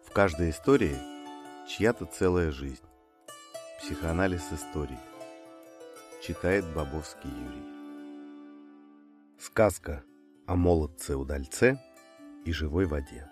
В каждой истории чья-то целая жизнь. Психоанализ историй. Читает Бобовский Юрий. Сказка о молодце-удальце и живой воде.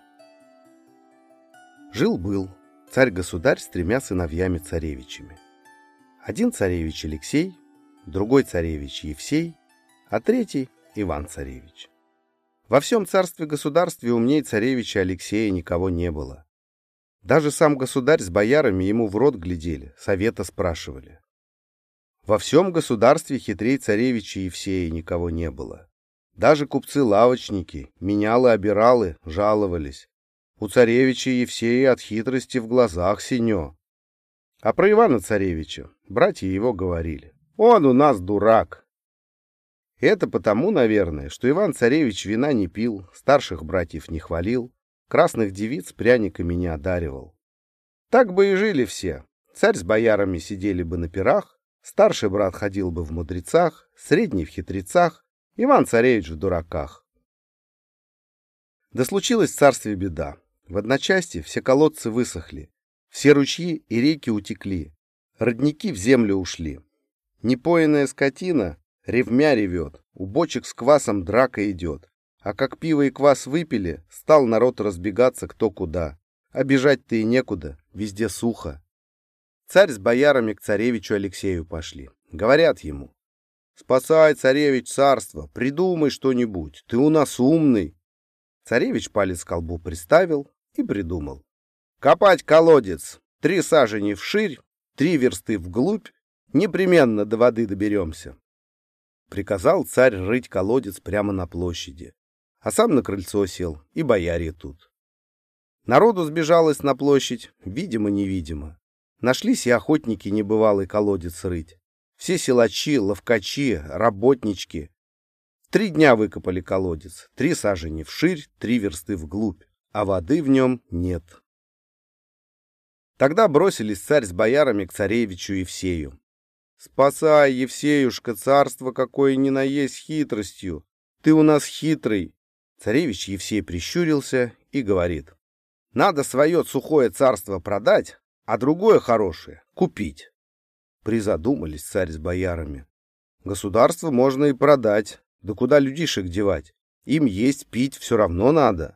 Жил-был царь-государь с 3 сыновьями-царевичами. Один царевич Алексей, другой царевич Евсей, а третий Иван-царевич. Во всем царстве-государстве умней царевича Алексея никого не было. Даже сам государь с боярами ему в рот глядели, совета спрашивали. Во всем государстве хитрей царевича Евсея никого не было. Даже купцы-лавочники, менялы-обиралы жаловались. У царевича Евсея от хитрости в глазах синё. А про Ивана-царевича братья его говорили: «Он у нас дурак». Это потому, наверное, что Иван-царевич вина не пил, старших братьев не хвалил, красных девиц пряниками не одаривал. Так бы и жили все. Царь с боярами сидели бы на пирах, старший брат ходил бы в мудрецах, средний в хитрецах, Иван-царевич в дураках. Да случилась в царстве беда. В одночасье все колодцы высохли, все ручьи и реки утекли, родники в землю ушли. Непоенная скотина ревмя ревет, у бочек с квасом драка идет. А как пиво и квас выпили, стал народ разбегаться кто куда. А бежать-то и некуда, везде сухо. Царь с боярами к царевичу Алексею пошли. Говорят ему: «Спасай, царевич, царство, придумай что-нибудь, ты у нас умный». Царевич палец к колбу приставил и придумал: «Копать колодец 3 сажени вширь, 3 версты вглубь, непременно до воды доберемся». Приказал царь рыть колодец прямо на площади, а сам на крыльцо сел, и бояре тут. Народу сбежалось на площадь, видимо-невидимо. Нашлись и охотники небывалый колодец рыть. Все силачи, ловкачи, работнички. 3 дня выкопали колодец, 3 сажени вширь, 3 версты вглубь, а воды в нем нет. Тогда бросились царь с боярами к царевичу Евсею. «Спасай, Евсеюшка, царство какое ни на есть хитростью! Ты у нас хитрый!» Царевич Евсей прищурился и говорит: «Надо свое сухое царство продать, а другое хорошее купить». Призадумались царь с боярами. Государство можно и продать, да куда людишек девать? Им есть, пить все равно надо.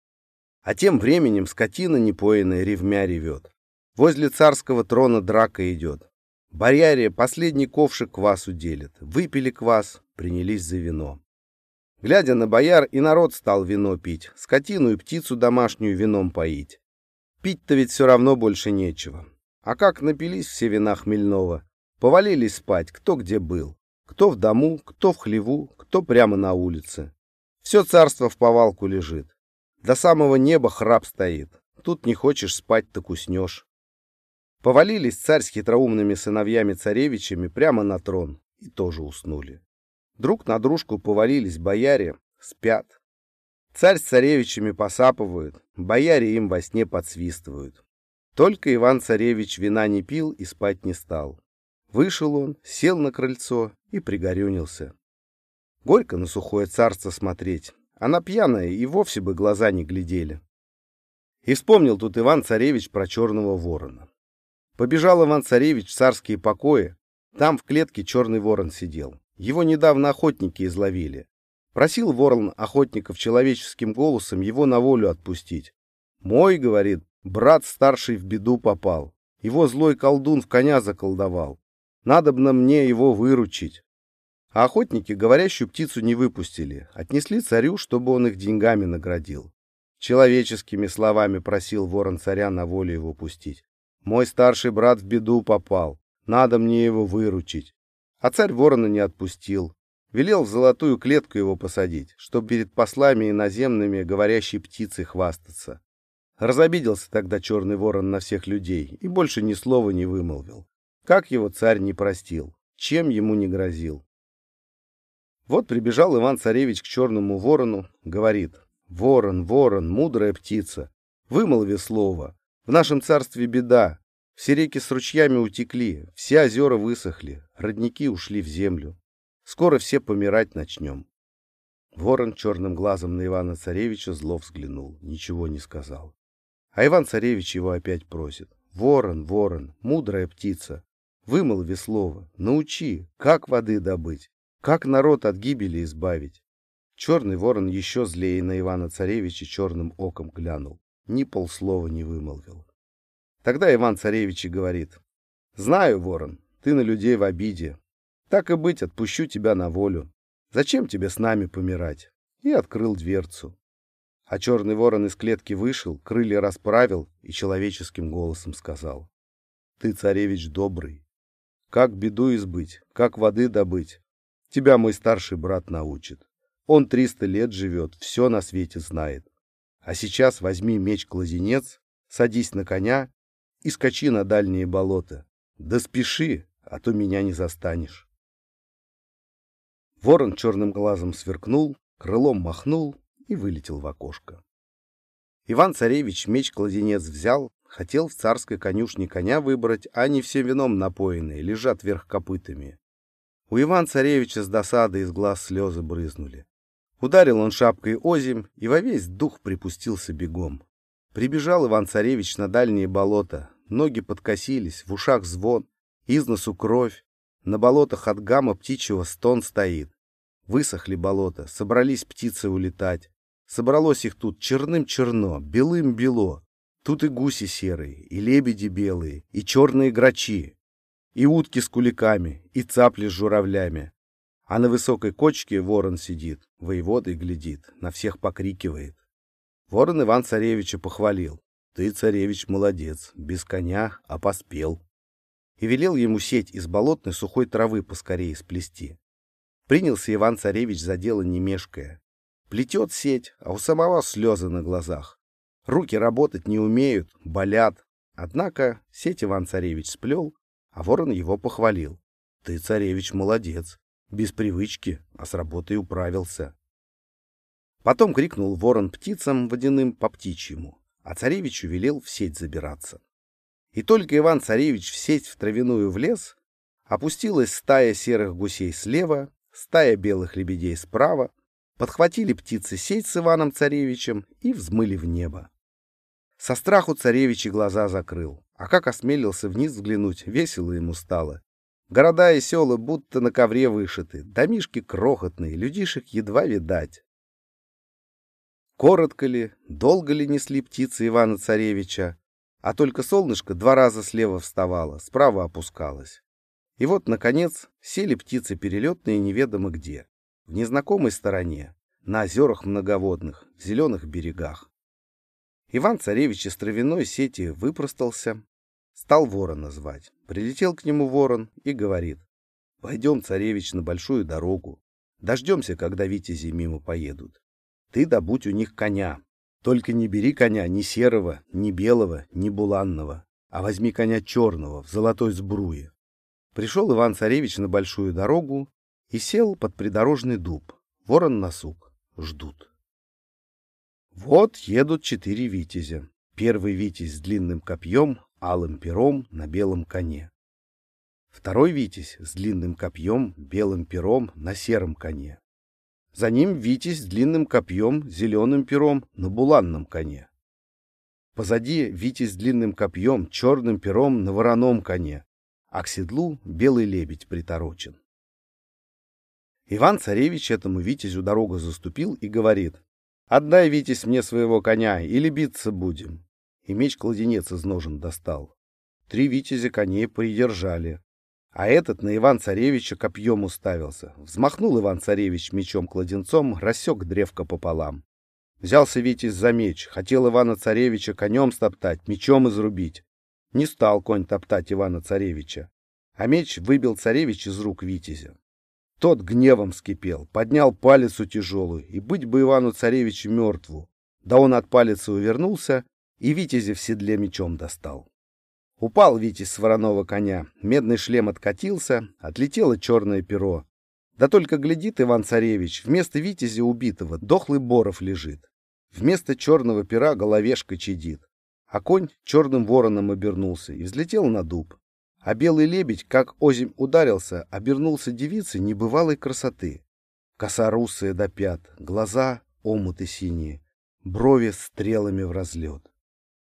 А тем временем скотина непоенная ревмя ревет. Возле царского трона драка идет. Бояре последний ковшик квасу делят. Выпили квас, принялись за вино. Глядя на бояр, и народ стал вино пить, скотину и птицу домашнюю вином поить. Пить-то ведь все равно больше нечего. А как напились все вина хмельного, повалились спать, кто где был. Кто в дому, кто в хлеву, кто прямо на улице. Все царство в повалку лежит. До самого неба храп стоит. Тут не хочешь спать, так уснешь. Повалились царь с хитроумными сыновьями-царевичами прямо на трон и тоже уснули. Друг на дружку повалились бояре, спят. Царь с царевичами посапывают, бояре им во сне подсвистывают. Только Иван-царевич вина не пил и спать не стал. Вышел он, сел на крыльцо и пригорюнился. Горько на сухое царство смотреть, а на пьяное и вовсе бы глаза не глядели. И вспомнил тут Иван-царевич про черного ворона. Побежал Иван-царевич в царские покои, там в клетке черный ворон сидел. Его недавно охотники изловили. Просил ворон охотников человеческим голосом его на волю отпустить. «Мой, — говорит, — брат старший в беду попал. Его злой колдун в коня заколдовал. Надобно мне его выручить». А охотники говорящую птицу не выпустили, отнесли царю, чтобы он их деньгами наградил. Человеческими словами просил ворон царя на волю его пустить. «Мой старший брат в беду попал, надо мне его выручить». А царь ворона не отпустил, велел в золотую клетку его посадить, чтоб перед послами иноземными говорящей птицей хвастаться. Разобиделся тогда черный ворон на всех людей и больше ни слова не вымолвил. Как его царь не простил, чем ему не грозил. Вот прибежал Иван-царевич к черному ворону, говорит: «Ворон, ворон, мудрая птица, вымолви слово. В нашем царстве беда. Все реки с ручьями утекли, все озера высохли, родники ушли в землю. Скоро все помирать начнем». Ворон черным глазом на Ивана-царевича зло взглянул, ничего не сказал. А Иван-царевич его опять просит: «Ворон, ворон, мудрая птица, вымолви слово, научи, как воды добыть, как народ от гибели избавить». Черный ворон еще злее на Ивана-царевича черным оком глянул, ни полслова не вымолвил. Тогда Иван-царевич и говорит: «Знаю, ворон, ты на людей в обиде. Так и быть, отпущу тебя на волю. Зачем тебе с нами помирать?» И открыл дверцу. А черный ворон из клетки вышел, крылья расправил и человеческим голосом сказал: «Ты, царевич, добрый. Как беду избыть, как воды добыть, тебя мой старший брат научит. Он 300 лет живет, все на свете знает. А сейчас возьми меч-кладенец, садись на коня и скачи на дальние болота. Да спеши, а то меня не застанешь». Ворон черным глазом сверкнул, крылом махнул и вылетел в окошко. Иван-царевич меч-кладенец взял, хотел в царской конюшне коня выбрать, а они все вином напоенные, лежат вверх копытами. У Иван-царевича с досады из глаз слезы брызнули. Ударил он шапкой озимь и во весь дух припустился бегом. Прибежал Иван-царевич на дальние болота, ноги подкосились, в ушах звон, из носу кровь, на болотах от гама птичьего стон стоит. Высохли болота, собрались птицы улетать. Собралось их тут черным-черно, белым-бело. Тут и гуси серые, и лебеди белые, и черные грачи, и утки с куликами, и цапли с журавлями. А на высокой кочке ворон сидит, воеводой глядит, на всех покрикивает. Ворон Иван-царевича похвалил: «Ты, царевич, молодец, без коня, а поспел». И велел ему сеть из болотной сухой травы поскорее сплести. Принялся Иван-царевич за дело не мешкая. Плетет сеть, а у самого слезы на глазах. Руки работать не умеют, болят. Однако сеть Иван-царевич сплел, а ворон его похвалил: «Ты, царевич, молодец, без привычки, а с работой управился». Потом крикнул ворон птицам водяным по птичьему, а царевичу велел в сеть забираться. И только Иван-царевич в сеть в травяную влез, опустилась стая серых гусей слева, стая белых лебедей справа, подхватили птицы сеть с Иваном-царевичем и взмыли в небо. Со страху царевич и глаза закрыл, а как осмелился вниз взглянуть, весело ему стало. Города и села будто на ковре вышиты, домишки крохотные, людишек едва видать. Коротко ли, долго ли несли птицы Ивана-царевича, а только солнышко 2 раза слева вставало, справа опускалось. И вот, наконец, сели птицы перелетные неведомо где, в незнакомой стороне, на озерах многоводных, в зеленых берегах. Иван-царевич из травяной сети выпростался, стал ворона звать. Прилетел к нему ворон и говорит: «Пойдем, царевич, на большую дорогу. Дождемся, когда витязи мимо поедут. Ты добудь у них коня. Только не бери коня ни серого, ни белого, ни буланного, а возьми коня черного в золотой сбруе». Пришел Иван-царевич на большую дорогу и сел под придорожный дуб. Ворон на сук. Ждут. Вот едут 4 витязя. Первый витязь с длинным копьем, алым пером на белом коне. Второй витязь с длинным копьем, белым пером на сером коне. За ним витязь с длинным копьем, зеленым пером на буланном коне. Позади витязь с длинным копьем, черным пером на вороном коне, а к седлу белый лебедь приторочен. Иван-царевич этому витязю дорогу заступил и говорит: «Отдай, витязь, мне своего коня, или биться будем». И меч-кладенец из ножен достал. 3 витязя коней придержали. А этот на Иван-царевича копьем уставился. Взмахнул Иван-царевич мечом-кладенцом, рассек древко пополам. Взялся витязь за меч, хотел Ивана-царевича конем стоптать, мечом изрубить. Не стал конь топтать Ивана-царевича, а меч выбил царевич из рук витязя. Тот гневом вскипел, поднял палицу тяжелую, и быть бы Ивану-царевичу мертву. Да он от палицы увернулся, и витязя в седле мечом достал. Упал витязь с вороного коня, медный шлем откатился, отлетело черное перо. Да только глядит Иван-царевич, вместо витязя убитого дохлый боров лежит. Вместо черного пера головешка чадит. А конь черным вороном обернулся и взлетел на дуб. А белый лебедь, как озимь ударился, обернулся девицей небывалой красоты. Коса русая до пят, глаза омуты синие, брови стрелами в разлет.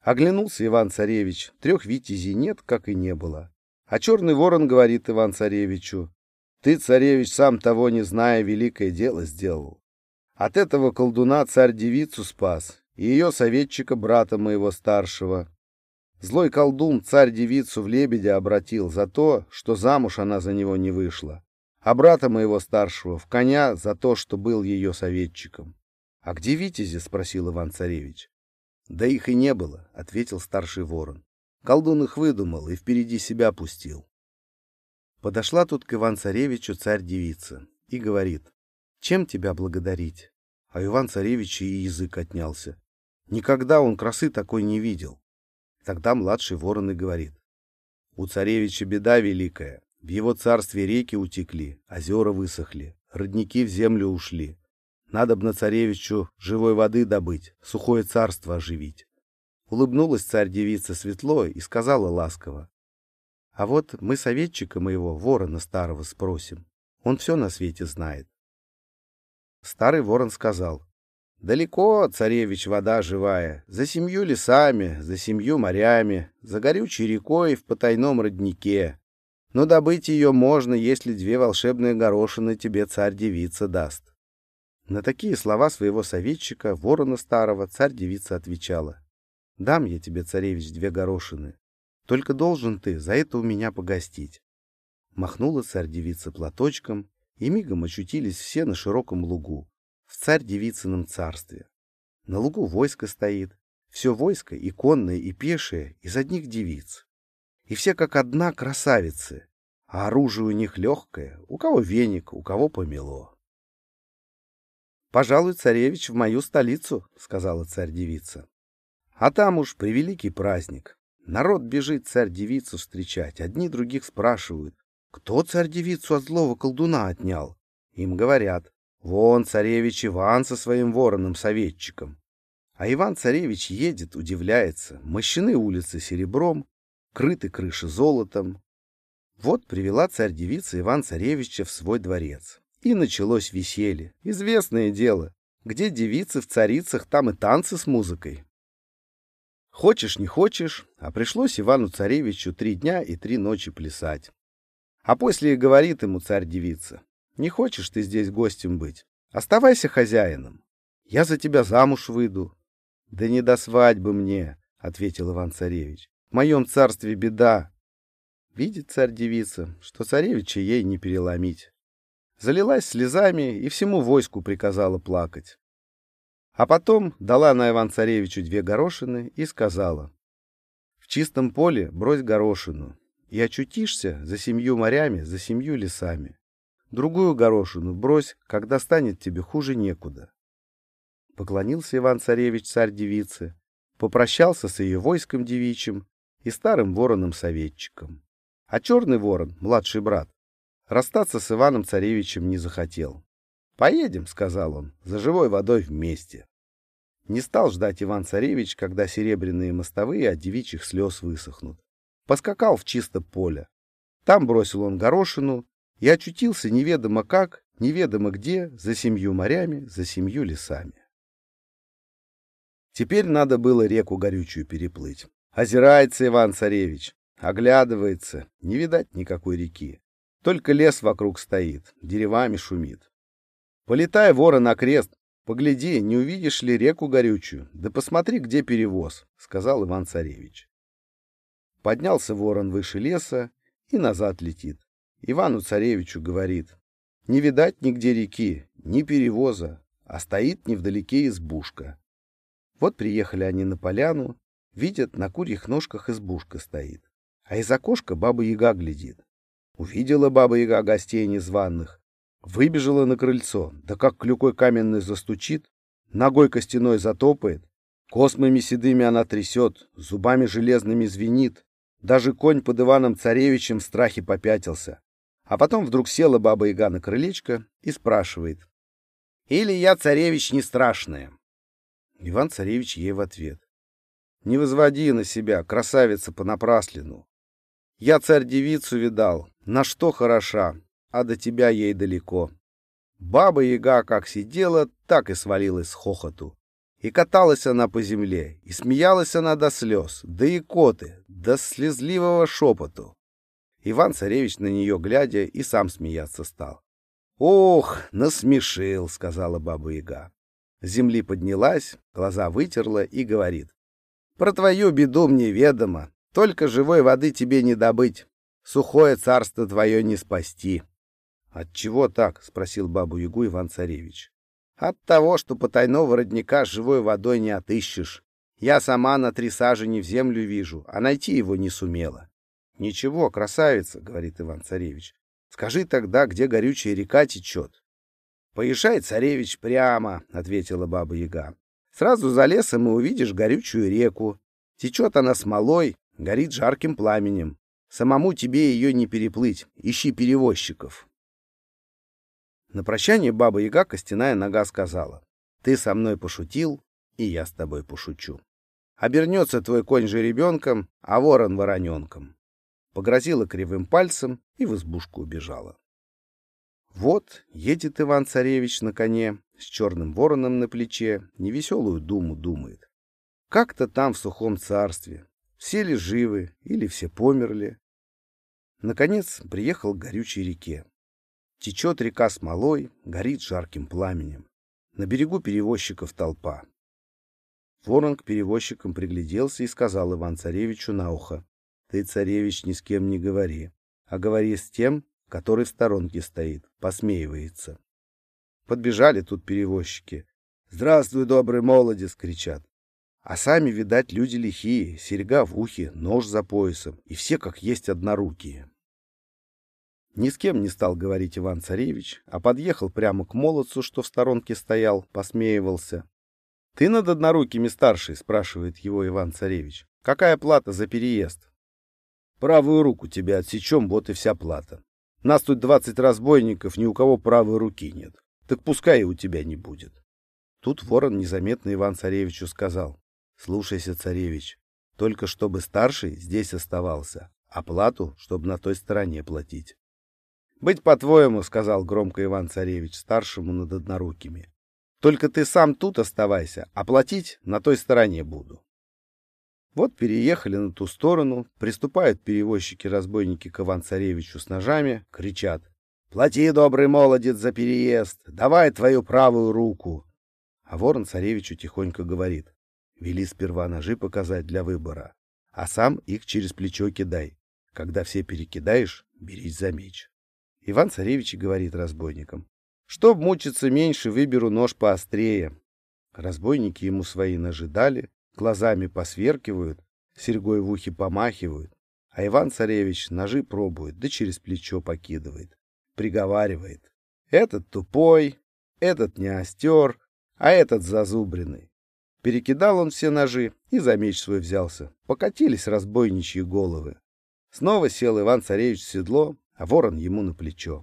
Оглянулся Иван-царевич, 3 витязей нет, как и не было. А черный ворон говорит Иван-царевичу: «Ты, царевич, сам того не зная, великое дело сделал. От этого колдуна царь-девицу спас, и ее советчика, брата моего старшего. Злой колдун царь-девицу в лебедя обратил за то, что замуж она за него не вышла, а брата моего старшего в коня за то, что был ее советчиком». «А где витязи?» — спросил Иван-царевич. «Да их и не было», — ответил старший ворон. «Колдун их выдумал и впереди себя пустил». Подошла тут к Иван-царевичу царь-девица и говорит: «Чем тебя благодарить?» А Иван-царевич и язык отнялся. Никогда он красы такой не видел. Тогда младший ворон и говорит: «У царевича беда великая. В его царстве реки утекли, озера высохли, родники в землю ушли. Надобно царевичу живой воды добыть, сухое царство оживить». Улыбнулась царь-девица светло и сказала ласково: «А вот мы советчика моего, ворона старого, спросим. Он все на свете знает». Старый ворон сказал: «Далеко, царевич, вода живая, за 7 лесами, за 7 морями, за горючей рекой в потайном роднике. Но добыть ее можно, если 2 волшебные горошины тебе царь-девица даст». На такие слова своего советчика, ворона старого, царь-девица отвечала: «Дам я тебе, царевич, 2 горошины. Только должен ты за это у меня погостить». Махнула царь-девица платочком, и мигом очутились все на широком лугу, в царь-девицыном царстве. На лугу войско стоит, все войско, и конное, и пешее, из одних девиц. И все как одна красавицы, а оружие у них легкое, у кого веник, у кого помело. «Пожалуй, царевич, в мою столицу», — сказала царь-девица. «А там уж превеликий праздник. Народ бежит царь-девицу встречать, одни других спрашивают: кто царь-девицу от злого колдуна отнял? Им говорят: вон царевич Иван со своим вороном-советчиком». А Иван-царевич едет, удивляется: мощены улицы серебром, крыты крыши золотом. Вот привела царь-девица Иван-царевича в свой дворец. И началось веселье, известное дело. Где девицы в царицах, там и танцы с музыкой. Хочешь не хочешь, а пришлось Ивану-царевичу 3 дня и 3 ночи плясать. А после говорит ему царь-девица: «Не хочешь ты здесь гостем быть? Оставайся хозяином. Я за тебя замуж выйду». «Да не до свадьбы мне», — ответил Иван-царевич. «В моем царстве беда». Видит царь-девица, что царевича ей не переломить. Залилась слезами и всему войску приказала плакать. А потом дала она Иван-царевичу 2 горошины и сказала: «В чистом поле брось горошину, и очутишься за 7 морями, за 7 лесами. Другую горошину брось, когда станет тебе хуже некуда». Поклонился Иван-царевич царь-девице, попрощался с ее войском девичьим и старым вороном-советчиком. А черный ворон, младший брат, расстаться с Иваном-царевичем не захотел. «Поедем», — сказал он, — «за живой водой вместе». Не стал ждать Иван-царевич, когда серебряные мостовые от девичьих слез высохнут. Поскакал в чисто поле. Там бросил он горошину и очутился неведомо как, неведомо где, за 7 морями, за 7 лесами. Теперь надо было реку горючую переплыть. Озирается Иван-царевич, оглядывается, не видать никакой реки. Только лес вокруг стоит, деревами шумит. «Полетай, ворон, окрест, погляди, не увидишь ли реку горючую, да посмотри, где перевоз», — сказал Иван-царевич. Поднялся ворон выше леса и назад летит. Ивану-царевичу говорит: «Не видать нигде реки, ни перевоза, а стоит невдалеке избушка». Вот приехали они на поляну, видят, на курьих ножках избушка стоит, а из окошка баба-яга глядит. Увидела баба-яга гостей незваных, выбежала на крыльцо, да как клюкой каменной застучит, ногой костяной затопает, космами седыми она трясет, зубами железными звенит. Даже конь под Иваном-царевичем в страхе попятился. А потом вдруг села баба-яга на крылечко и спрашивает: «Или я, царевич, не страшная?» Иван-царевич ей в ответ: «Не возводи на себя, красавица, понапраслину. Я царь-девицу видал, на что хороша, а до тебя ей далеко». Баба-яга как сидела, так и свалилась с хохоту. И каталась она по земле, и смеялась она до слез, до икоты, до слезливого шепоту. Иван-царевич на нее глядя и сам смеяться стал. «Ох, насмешил», — сказала Баба-Яга. С земли поднялась, глаза вытерла и говорит. «Про твою беду мне ведомо, только живой воды тебе не добыть, сухое царство твое не спасти». «Отчего так?» — спросил Бабу-Ягу Иван-царевич. «От того, что потайного родника с живой водой не отыщешь. Я сама на 3 сажени в землю вижу, а найти его не сумела». «Ничего, красавица», — говорит Иван-царевич. «Скажи тогда, где горючая река течет». «Поезжай, царевич, прямо», — ответила Баба-Яга. «Сразу за лесом и увидишь горючую реку. Течет она смолой, горит жарким пламенем. Самому тебе ее не переплыть, ищи перевозчиков». На прощание Баба-Яга костяная нога сказала: «Ты со мной пошутил, и я с тобой пошучу. Обернется твой конь жеребенком, а ворон вороненком». Погрозила кривым пальцем и в избушку убежала. Вот едет Иван-царевич на коне с черным вороном на плече, невеселую думу думает. Как-то там в сухом царстве, все ли живы или все померли. Наконец приехал к горючей реке. Течет река смолой, горит жарким пламенем. На берегу перевозчиков толпа. Ворон к перевозчикам пригляделся и сказал Иван-царевичу на ухо: «Ты, царевич, ни с кем не говори, а говори с тем, который в сторонке стоит, посмеивается». Подбежали тут перевозчики. «Здравствуй, добрый молодец!» — кричат. А сами, видать, люди лихие, серьга в ухе, нож за поясом, и все как есть однорукие. Ни с кем не стал говорить Иван-царевич, а подъехал прямо к молодцу, что в сторонке стоял, посмеивался. «Ты над однорукими старший?» — спрашивает его Иван-царевич. «Какая плата за переезд?» «Правую руку тебе отсечем, вот и вся плата. Нас тут 20 разбойников, ни у кого правой руки нет. Так пускай и у тебя не будет». Тут ворон незаметно Иван-царевичу сказал: «Слушайся, царевич, только чтобы старший здесь оставался, а плату, чтобы на той стороне платить». «Быть по-твоему», — сказал громко Иван-царевич старшему над однорукими. «Только ты сам тут оставайся, а платить на той стороне буду». Вот переехали на ту сторону, приступают перевозчики-разбойники к Иван-царевичу с ножами, кричат: «Плати, добрый молодец, за переезд! Давай твою правую руку!» А ворон-царевичу тихонько говорит: «Вели сперва ножи показать для выбора, а сам их через плечо кидай. Когда все перекидаешь, берись за меч». Иван-царевич говорит разбойникам: «Чтоб мучиться меньше, выберу нож поострее». Разбойники ему свои ножи дали, глазами посверкивают, серьгой в ухе помахивают, а Иван-царевич ножи пробует, да через плечо покидывает, приговаривает: «Этот тупой, этот не остер, а этот зазубренный». Перекидал он все ножи и за меч свой взялся. Покатились разбойничьи головы. Снова сел Иван-царевич в седло, а ворон ему на плечо.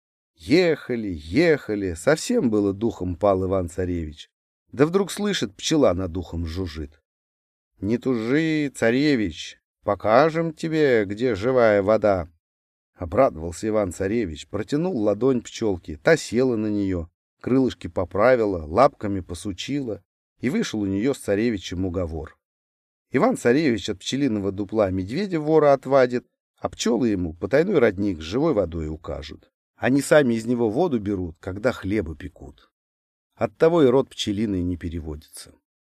Ехали, ехали, совсем было духом пал Иван-царевич. Да вдруг слышит, пчела над ухом жужжит. «Не тужи, царевич, покажем тебе, где живая вода». Обрадовался Иван-царевич, протянул ладонь пчелке, та села на нее, крылышки поправила, лапками посучила, и вышел у нее с царевичем уговор. Иван-царевич от пчелиного дупла медведя вора отвадит, а пчелы ему потайной родник с живой водой укажут. Они сами из него воду берут, когда хлеба пекут. Оттого и род пчелиный не переводится.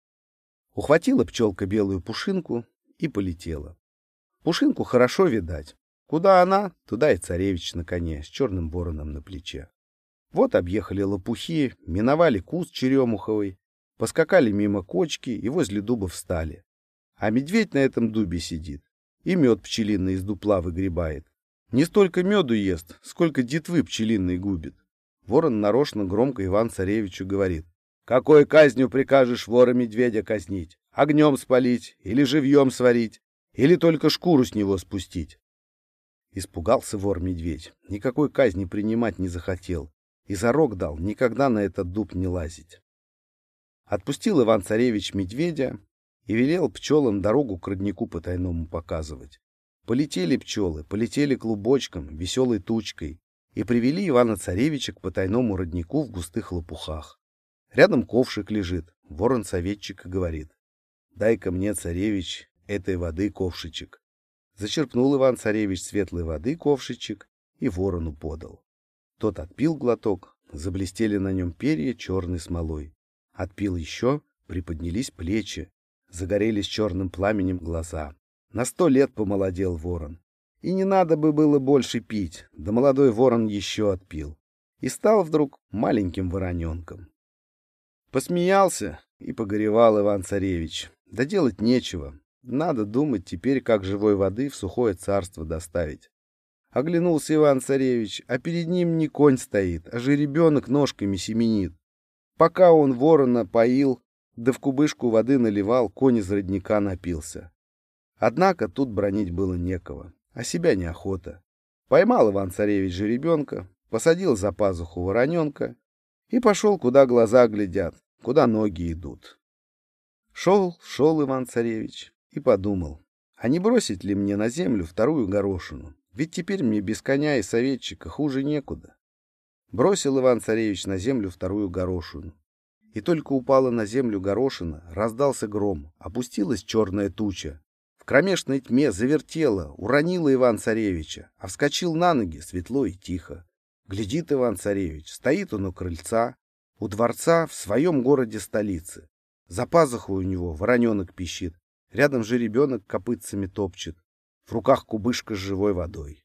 Ухватила пчелка белую пушинку и полетела. Пушинку хорошо видать. Куда она, туда и царевич на коне с черным вороном на плече. Вот объехали лопухи, миновали куст черемуховый, поскакали мимо кочки и возле дуба встали. А медведь на этом дубе сидит и мед пчелиный из дупла выгребает. Не столько меду ест, сколько детвы пчелиной губит. Ворон нарочно громко Иван-царевичу говорит: «Какой казнью прикажешь вора-медведя казнить? Огнем спалить или живьем сварить? Или только шкуру с него спустить?» Испугался вор-медведь, никакой казни принимать не захотел и зарок дал никогда на этот дуб не лазить. Отпустил Иван-царевич медведя и велел пчелам дорогу к роднику потайному показывать. Полетели пчелы, полетели клубочком, веселой тучкой, и привели Ивана-царевича к потайному роднику в густых лопухах. Рядом ковшик лежит. Ворон-советчик и говорит: «Дай-ка мне, царевич, этой воды ковшичек». Зачерпнул Иван-царевич светлой воды ковшичек и ворону подал. Тот отпил глоток, заблестели на нем перья черной смолой. Отпил еще, приподнялись плечи, загорелись черным пламенем глаза. На 100 лет помолодел ворон. И не надо бы было больше пить, да молодой ворон еще отпил. И стал вдруг маленьким вороненком. Посмеялся и погоревал Иван-царевич. Да делать нечего. Надо думать теперь, как живой воды в сухое царство доставить. Оглянулся Иван-царевич, а перед ним не конь стоит, а жеребенок ножками семенит. Пока он ворона поил, да в кубышку воды наливал, конь из родника напился. Однако тут бранить было некого, а себя неохота. Поймал Иван-царевич жеребенка, посадил за пазуху вороненка и пошел, куда глаза глядят, куда ноги идут. Шел Иван-царевич и подумал, а не бросить ли мне на землю вторую горошину? Ведь теперь мне без коня и советчика хуже некуда. Бросил Иван-царевич на землю вторую горошину. И только упала на землю горошина, раздался гром, опустилась черная туча. В кромешной тьме завертела, уронила Иван-царевича, а вскочил на ноги светло и тихо. Глядит Иван-царевич, стоит он у крыльца, у дворца в своем городе-столице. За пазухой у него вороненок пищит, рядом жеребенок копытцами топчет, в руках кубышка с живой водой.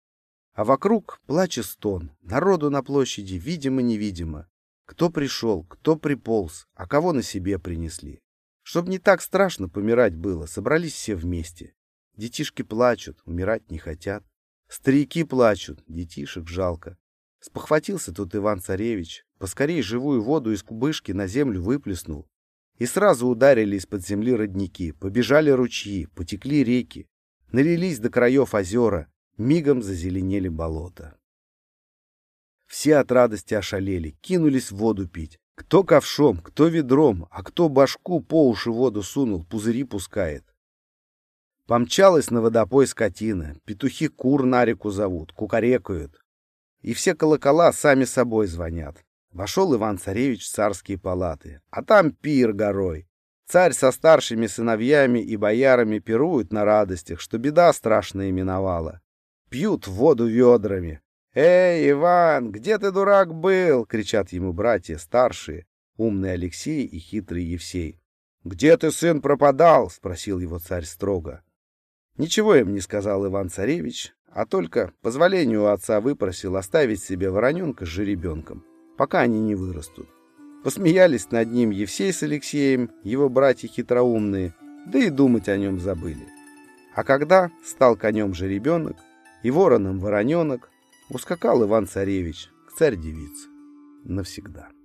А вокруг плач и стон, народу на площади видимо-невидимо. Кто пришел, кто приполз, а кого на себе принесли. Чтоб не так страшно помирать было, собрались все вместе. Детишки плачут, умирать не хотят. Старики плачут, детишек жалко. Спохватился тут Иван-царевич, поскорей живую воду из кубышки на землю выплеснул. И сразу ударили из-под земли родники, побежали ручьи, потекли реки, налились до краев озера, мигом зазеленели болота. Все от радости ошалели, кинулись в воду пить. Кто ковшом, кто ведром, а кто башку по уши воду сунул, пузыри пускает. Помчалась на водопой скотина, петухи кур на реку зовут, кукарекают. И все колокола сами собой звонят. Вошел Иван-царевич в царские палаты, а там пир горой. Царь со старшими сыновьями и боярами пируют на радостях, что беда страшная миновала. Пьют воду ведрами. «Эй, Иван, где ты, дурак, был?» — кричат ему братья старшие, умный Алексей и хитрый Евсей. «Где ты, сын, пропадал?» — спросил его царь строго. Ничего им не сказал Иван-царевич, а только позволение у отца выпросил оставить себе вороненка с жеребенком, пока они не вырастут. Посмеялись над ним Евсей с Алексеем, его братья хитроумные, да и думать о нем забыли. А когда стал конем жеребенок и вороном вороненок, ускакал Иван-царевич к царь-девице навсегда.